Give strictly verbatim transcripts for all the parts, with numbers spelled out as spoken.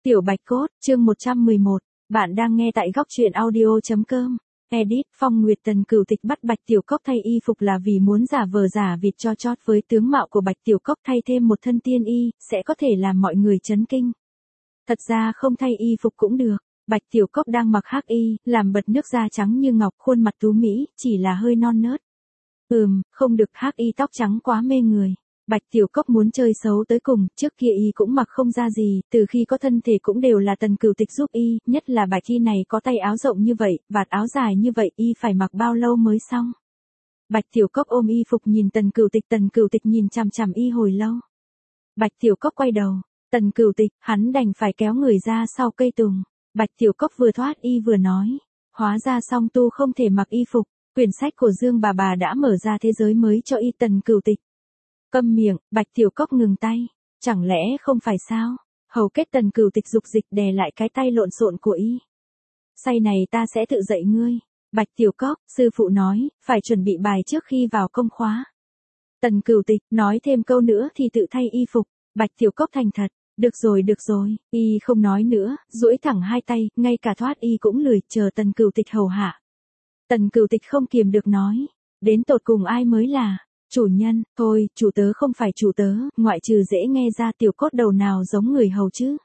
Tiểu Bạch Cốt, chương một trăm mười một, bạn đang nghe tại góc truyện audio.com. Edit, Phong Nguyệt Tần Cửu Tịch bắt Bạch Tiểu Cốc thay y phục là vì muốn giả vờ giả vịt cho chót với tướng mạo của Bạch Tiểu Cốc thay thêm một thân tiên y, sẽ có thể làm mọi người chấn kinh. Thật ra không thay y phục cũng được, Bạch Tiểu Cốc đang mặc hắc y, làm bật nước da trắng như ngọc, khuôn mặt tú mỹ, chỉ là hơi non nớt. Ừm, không được, hắc y tóc trắng quá mê người. Bạch Tiểu Cốc muốn chơi xấu tới cùng, trước kia y cũng mặc không ra gì, từ khi có thân thể cũng đều là Tần Cửu Tịch giúp y, nhất là bạch y này có tay áo rộng như vậy, vạt áo dài như vậy, y phải mặc bao lâu mới xong. Bạch Tiểu Cốc ôm y phục nhìn Tần Cửu Tịch, Tần Cửu Tịch nhìn chằm chằm y hồi lâu. Bạch Tiểu Cốc quay đầu, Tần Cửu Tịch, hắn đành phải kéo người ra sau cây tùng. Bạch Tiểu Cốc vừa thoát y vừa nói, hóa ra song tu không thể mặc y phục, quyển sách của Dương bà bà đã mở ra thế giới mới cho y. Tần Cửu Tịch. Câm miệng, Bạch Tiểu Cốc ngừng tay, chẳng lẽ không phải sao? Hầu kết Tần Cửu Tịch dục dịch đè lại cái tay lộn xộn của y. Say này ta sẽ tự dạy ngươi. Bạch Tiểu Cốc, sư phụ nói, phải chuẩn bị bài trước khi vào công khóa. Tần Cửu Tịch, nói thêm câu nữa thì tự thay y phục. Bạch Tiểu Cốc thành thật, được rồi được rồi, y không nói nữa, duỗi thẳng hai tay, ngay cả thoát y cũng lười, chờ Tần Cửu Tịch hầu hạ. Tần Cửu Tịch không kiềm được nói, đến tột cùng ai mới là chủ nhân? Thôi, chủ tớ không phải chủ tớ, ngoại trừ dễ nghe ra tiểu cốt đầu nào giống người hầu chứ.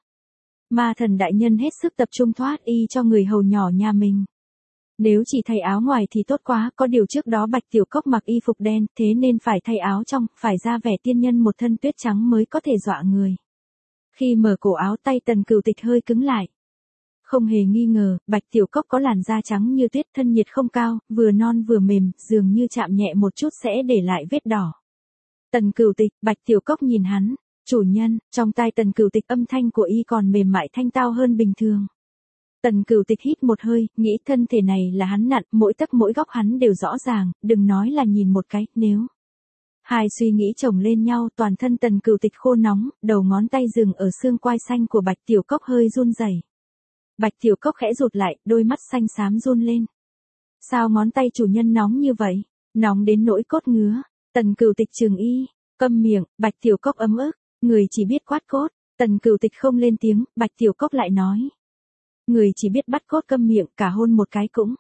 Ma Thần đại nhân hết sức tập trung thoát y cho người hầu nhỏ nhà mình. Nếu chỉ thay áo ngoài thì tốt quá, có điều trước đó Bạch Tiểu Cốc mặc y phục đen, thế nên phải thay áo trong, phải ra vẻ tiên nhân một thân tuyết trắng mới có thể dọa người. Khi mở cổ áo, tay Tần Cửu Tịch hơi cứng lại. Không hề nghi ngờ, Bạch Tiểu Cốc có làn da trắng như tuyết, thân nhiệt không cao, vừa non vừa mềm, dường như chạm nhẹ một chút sẽ để lại vết đỏ. Tần Cửu Tịch, Bạch Tiểu Cốc nhìn hắn, chủ nhân, trong tai Tần Cửu Tịch âm thanh của y còn mềm mại thanh tao hơn bình thường. Tần Cửu Tịch hít một hơi, nghĩ thân thể này là hắn nặn, mỗi tấc mỗi góc hắn đều rõ ràng, đừng nói là nhìn một cái, nếu. Hai suy nghĩ chồng lên nhau, toàn thân Tần Cửu Tịch khô nóng, đầu ngón tay dừng ở xương quai xanh của Bạch Tiểu Cốc hơi run rẩy. Bạch Tiểu Cốc khẽ rụt lại, đôi mắt xanh xám run lên. Sao ngón tay chủ nhân nóng như vậy? Nóng đến nỗi cốt ngứa. Tần Cửu Tịch trừng y, câm miệng. Bạch Tiểu Cốc ấm ức, người chỉ biết quát cốt. Tần Cửu Tịch không lên tiếng, Bạch Tiểu Cốc lại nói. Người chỉ biết bắt cốt, câm miệng, cả hôn một cái cũng.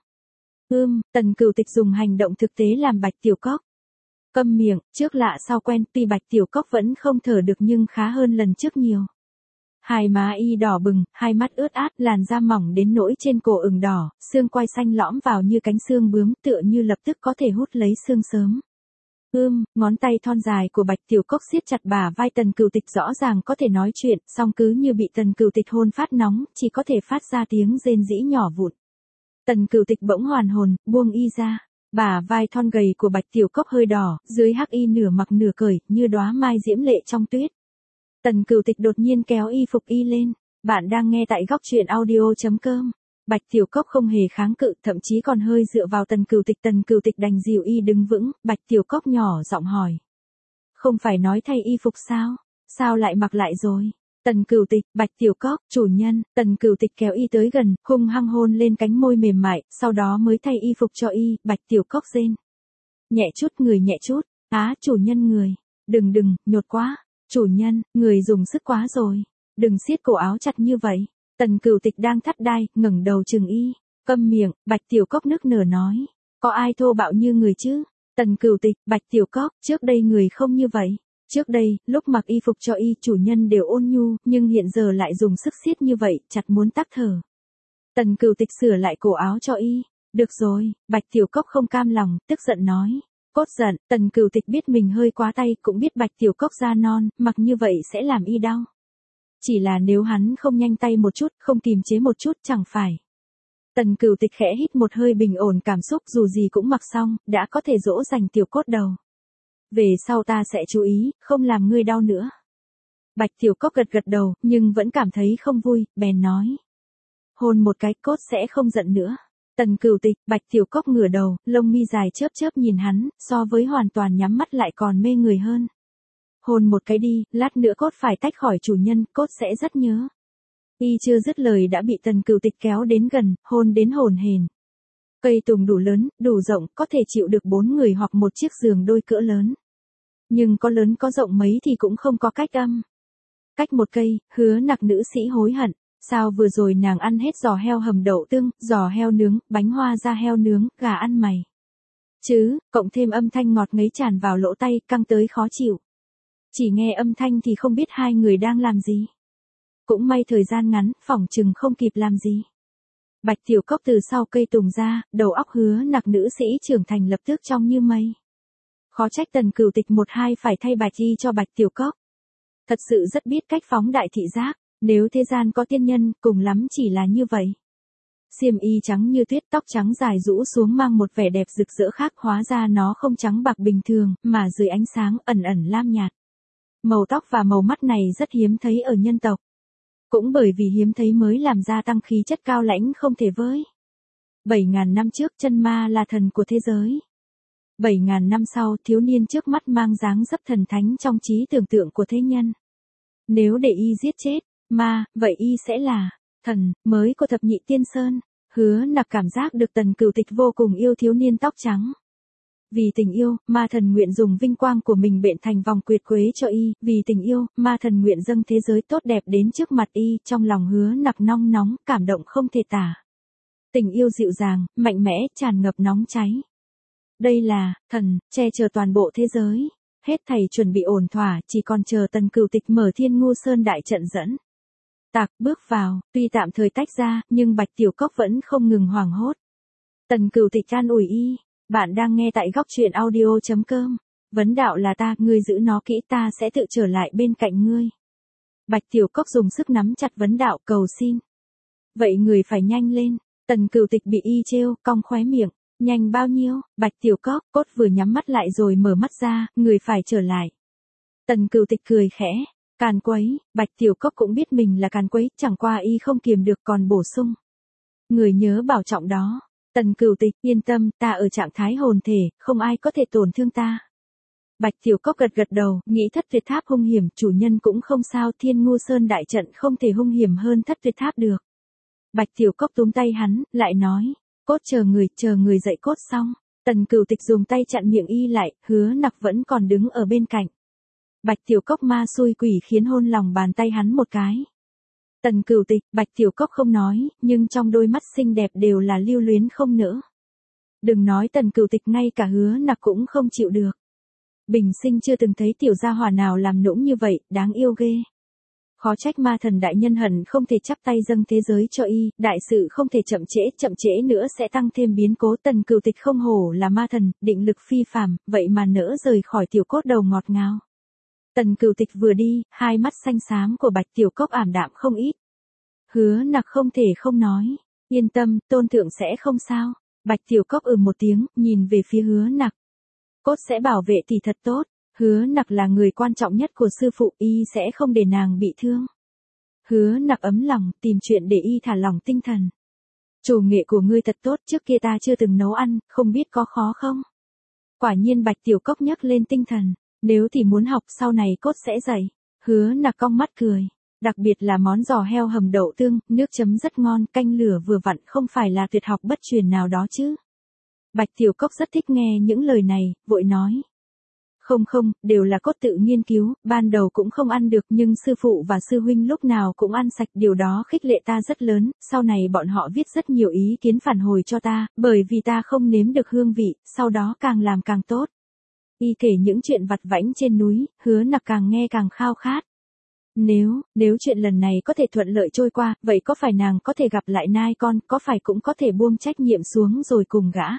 Ưm, Tần Cửu Tịch dùng hành động thực tế làm Bạch Tiểu Cốc. Câm miệng, trước lạ sau quen, tuy Bạch Tiểu Cốc vẫn không thở được nhưng khá hơn lần trước nhiều. Hai má y đỏ bừng, hai mắt ướt át, làn da mỏng đến nỗi trên cổ ửng đỏ, xương quai xanh lõm vào như cánh xương bướm, tựa như lập tức có thể hút lấy xương sớm. Ưm, ngón tay thon dài của Bạch Tiểu Cốc siết chặt bả vai Tần Cửu Tịch, rõ ràng có thể nói chuyện, song cứ như bị Tần Cửu Tịch hôn phát nóng, chỉ có thể phát ra tiếng rên rĩ nhỏ vụn. Tần Cửu Tịch bỗng hoàn hồn, buông y ra. Bả vai thon gầy của Bạch Tiểu Cốc hơi đỏ, dưới hắc y nửa mặc nửa cởi, như đóa mai diễm lệ trong tuyết. Tần Cửu Tịch đột nhiên kéo y phục y lên. Bạn đang nghe tại góc truyện audio.com. Bạch Tiểu Cốc không hề kháng cự, thậm chí còn hơi dựa vào Tần Cửu Tịch. Tần Cửu Tịch đành dìu y đứng vững. Bạch Tiểu Cốc nhỏ giọng hỏi. Không phải nói thay y phục sao? Sao lại mặc lại rồi? Tần Cửu Tịch, Bạch Tiểu Cốc, chủ nhân. Tần Cửu Tịch kéo y tới gần, hung hăng hôn lên cánh môi mềm mại, sau đó mới thay y phục cho y. Bạch Tiểu Cốc rên. Nhẹ chút, người nhẹ chút. Á, chủ nhân người. Đừng đừng, nhột quá. Chủ nhân, người dùng sức quá rồi. Đừng siết cổ áo chặt như vậy. Tần Cửu Tịch đang thắt đai, ngẩng đầu trừng y. Câm miệng, Bạch Tiểu Cốc nức nở nói. Có ai thô bạo như người chứ? Tần Cửu Tịch, Bạch Tiểu Cốc, trước đây người không như vậy. Trước đây, lúc mặc y phục cho y, chủ nhân đều ôn nhu, nhưng hiện giờ lại dùng sức siết như vậy, chặt muốn tắc thở. Tần Cửu Tịch sửa lại cổ áo cho y. Được rồi, Bạch Tiểu Cốc không cam lòng, tức giận nói. Cốt giận, Tần Cửu Tịch biết mình hơi quá tay, cũng biết Bạch Tiểu Cốc da non, mặc như vậy sẽ làm y đau. Chỉ là nếu hắn không nhanh tay một chút, không kiềm chế một chút, chẳng phải. Tần Cửu Tịch khẽ hít một hơi bình ổn cảm xúc, dù gì cũng mặc xong, đã có thể dỗ dành tiểu cốt đầu. Về sau ta sẽ chú ý, không làm ngươi đau nữa. Bạch Tiểu Cốc gật gật đầu, nhưng vẫn cảm thấy không vui, bèn nói. Hôn một cái, cốt sẽ không giận nữa. Tần Cửu Tịch, Bạch Tiểu Cốc ngửa đầu, lông mi dài chớp chớp nhìn hắn, so với hoàn toàn nhắm mắt lại còn mê người hơn. Hôn một cái đi, lát nữa cốt phải tách khỏi chủ nhân, cốt sẽ rất nhớ. Y chưa dứt lời đã bị Tần Cửu Tịch kéo đến gần, hôn đến hồn hển. Cây tùng đủ lớn, đủ rộng, có thể chịu được bốn người hoặc một chiếc giường đôi cỡ lớn. Nhưng có lớn có rộng mấy thì cũng không có cách âm. Cách một cây, hứa nặc nữ sĩ hối hận. Sao vừa rồi nàng ăn hết giò heo hầm đậu tương, giò heo nướng, bánh hoa da heo nướng, gà ăn mày. Chứ, cộng thêm âm thanh ngọt ngấy tràn vào lỗ tai, căng tới khó chịu. Chỉ nghe âm thanh thì không biết hai người đang làm gì. Cũng may thời gian ngắn, phỏng chừng không kịp làm gì. Bạch Tiểu Cốc từ sau cây tùng ra, đầu óc Hứa Nặc nữ sĩ trưởng thành lập tức trong như mây. Khó trách Tần Cửu Tịch một hai phải thay bạch y cho Bạch Tiểu Cốc. Thật sự rất biết cách phóng đại thị giác, nếu thế gian có tiên nhân, cùng lắm chỉ là như vậy. Xiêm y trắng như tuyết, tóc trắng dài rũ xuống mang một vẻ đẹp rực rỡ khác, hóa ra nó không trắng bạc bình thường, mà dưới ánh sáng ẩn ẩn lam nhạt. Màu tóc và màu mắt này rất hiếm thấy ở nhân tộc. Cũng bởi vì hiếm thấy mới làm gia tăng khí chất cao lãnh không thể với. Bảy ngàn năm trước chân ma là thần của thế giới. Bảy ngàn năm sau thiếu niên trước mắt mang dáng dấp thần thánh trong trí tưởng tượng của thế nhân. Nếu để y giết chết ma, vậy y sẽ là thần mới của thập nhị tiên sơn. Hứa Nặc cảm giác được Tần Cửu Tịch vô cùng yêu thiếu niên tóc trắng. Vì tình yêu, ma thần nguyện dùng vinh quang của mình bện thành vòng quyệt quế cho y, vì tình yêu, ma thần nguyện dâng thế giới tốt đẹp đến trước mặt y, trong lòng Hứa Nặc nong nóng, cảm động không thể tả. Tình yêu dịu dàng, mạnh mẽ, tràn ngập nóng cháy. Đây là thần, che chở toàn bộ thế giới. Hết thảy chuẩn bị ổn thỏa, chỉ còn chờ Tần Cửu Tịch mở Thiên Ngu Sơn đại trận dẫn. Tạc bước vào, tuy tạm thời tách ra, nhưng Bạch Tiểu Cốc vẫn không ngừng hoảng hốt. Tần Cửu Tịch an ủi y. Bạn đang nghe tại góc truyện audio chấm com. Vấn đạo là ta, ngươi giữ nó kỹ, ta sẽ tự trở lại bên cạnh ngươi. Bạch Tiểu Cốc dùng sức nắm chặt vấn đạo, cầu xin. Vậy người phải nhanh lên. Tần Cửu Tịch bị y trêu, cong khóe miệng. Nhanh bao nhiêu? Bạch Tiểu Cốc, cốt vừa nhắm mắt lại rồi mở mắt ra, người phải trở lại. Tần Cửu Tịch cười khẽ. Càn quấy, Bạch Tiểu Cốc cũng biết mình là càn quấy, chẳng qua y không kiềm được còn bổ sung. Người nhớ bảo trọng đó. Tần Cửu Tịch, yên tâm, ta ở trạng thái hồn thể, không ai có thể tổn thương ta. Bạch Tiểu Cốc gật gật đầu, nghĩ Thất Tuyệt Tháp hung hiểm, chủ nhân cũng không sao, Thiên Ngu Sơn đại trận không thể hung hiểm hơn Thất Tuyệt Tháp được. Bạch Tiểu Cốc túm tay hắn, lại nói, cốt chờ người, chờ người dậy cốt xong. Tần Cửu Tịch dùng tay chặn miệng y lại, Hứa Nặc vẫn còn đứng ở bên cạnh. Bạch Tiểu Cốc ma xui quỷ khiến hôn lòng bàn tay hắn một cái. Tần Cửu Tịch, Bạch Tiểu Cốc không nói, nhưng trong đôi mắt xinh đẹp đều là lưu luyến không nỡ. Đừng nói Tần Cửu Tịch, ngay cả Hứa Nặc cũng không chịu được. Bình sinh chưa từng thấy tiểu gia hỏa nào làm nũng như vậy, đáng yêu ghê. Khó trách ma thần đại nhân hận không thể chắp tay dâng thế giới cho y, đại sự không thể chậm trễ, chậm trễ nữa sẽ tăng thêm biến cố. Tần Cửu Tịch không hổ là ma thần, định lực phi phàm, vậy mà nỡ rời khỏi tiểu cốt đầu ngọt ngào. Tần Cửu Tịch vừa đi, hai mắt xanh xám của Bạch Tiểu Cốc ảm đạm không ít. Hứa Nặc không thể không nói, yên tâm, tôn thượng sẽ không sao. Bạch Tiểu Cốc ừ một tiếng, nhìn về phía Hứa Nặc. Cốt sẽ bảo vệ thì thật tốt, Hứa Nặc là người quan trọng nhất của sư phụ, y sẽ không để nàng bị thương. Hứa Nặc ấm lòng, tìm chuyện để y thả lỏng tinh thần. Chủ nghệ của ngươi thật tốt, trước kia ta chưa từng nấu ăn, không biết có khó không? Quả nhiên Bạch Tiểu Cốc nhấc lên tinh thần, nếu thì muốn học sau này cốt sẽ dạy. Hứa Nặc cong mắt cười. Đặc biệt là món giò heo hầm đậu tương, nước chấm rất ngon, canh lửa vừa vặn, không phải là tuyệt học bất truyền nào đó chứ. Bạch Tiểu Cốc rất thích nghe những lời này, vội nói. Không không, đều là cốt tự nghiên cứu, ban đầu cũng không ăn được nhưng sư phụ và sư huynh lúc nào cũng ăn sạch, điều đó khích lệ ta rất lớn, sau này bọn họ viết rất nhiều ý kiến phản hồi cho ta, bởi vì ta không nếm được hương vị, sau đó càng làm càng tốt. Y kể những chuyện vặt vãnh trên núi, Hứa Nặc càng nghe càng khao khát. Nếu, nếu chuyện lần này có thể thuận lợi trôi qua, vậy có phải nàng có thể gặp lại nai con, có phải cũng có thể buông trách nhiệm xuống rồi cùng gã.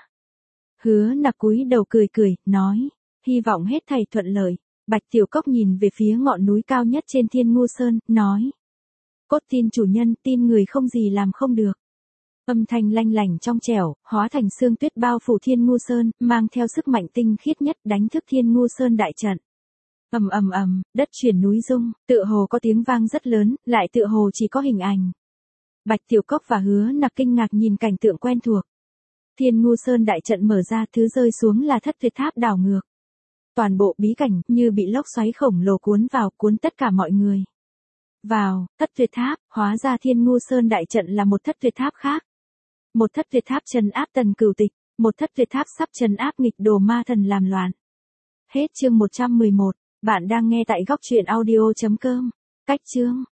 Hứa Nặc cúi đầu cười cười, nói, hy vọng hết thảy thuận lợi. Bạch Tiểu Cốc nhìn về phía ngọn núi cao nhất trên Thiên Ngu Sơn, nói. Cốt tin chủ nhân, tin người không gì làm không được. Âm thanh lanh lảnh trong trẻo, hóa thành sương tuyết bao phủ Thiên Ngu Sơn, mang theo sức mạnh tinh khiết nhất đánh thức Thiên Ngu Sơn đại trận. Ầm ầm ầm, đất chuyển núi rung, tựa hồ có tiếng vang rất lớn, lại tựa hồ chỉ có hình ảnh. Bạch Tiểu Cốc và Hứa Nặc kinh ngạc nhìn cảnh tượng quen thuộc. Thiên Ngu Sơn đại trận mở ra, thứ rơi xuống là Thất Tuyệt Tháp đảo ngược. Toàn bộ bí cảnh như bị lốc xoáy khổng lồ cuốn vào, cuốn tất cả mọi người. Vào, Thất Tuyệt Tháp, hóa ra Thiên Ngu Sơn đại trận là một Thất Tuyệt Tháp khác. Một Thất Tuyệt Tháp trấn áp Tần Cửu Tịch, một Thất Tuyệt Tháp sắp trấn áp nghịch đồ ma thần làm loạn. Hết chương một trăm mười một, bạn đang nghe tại góc truyện audio chấm com. Cách chương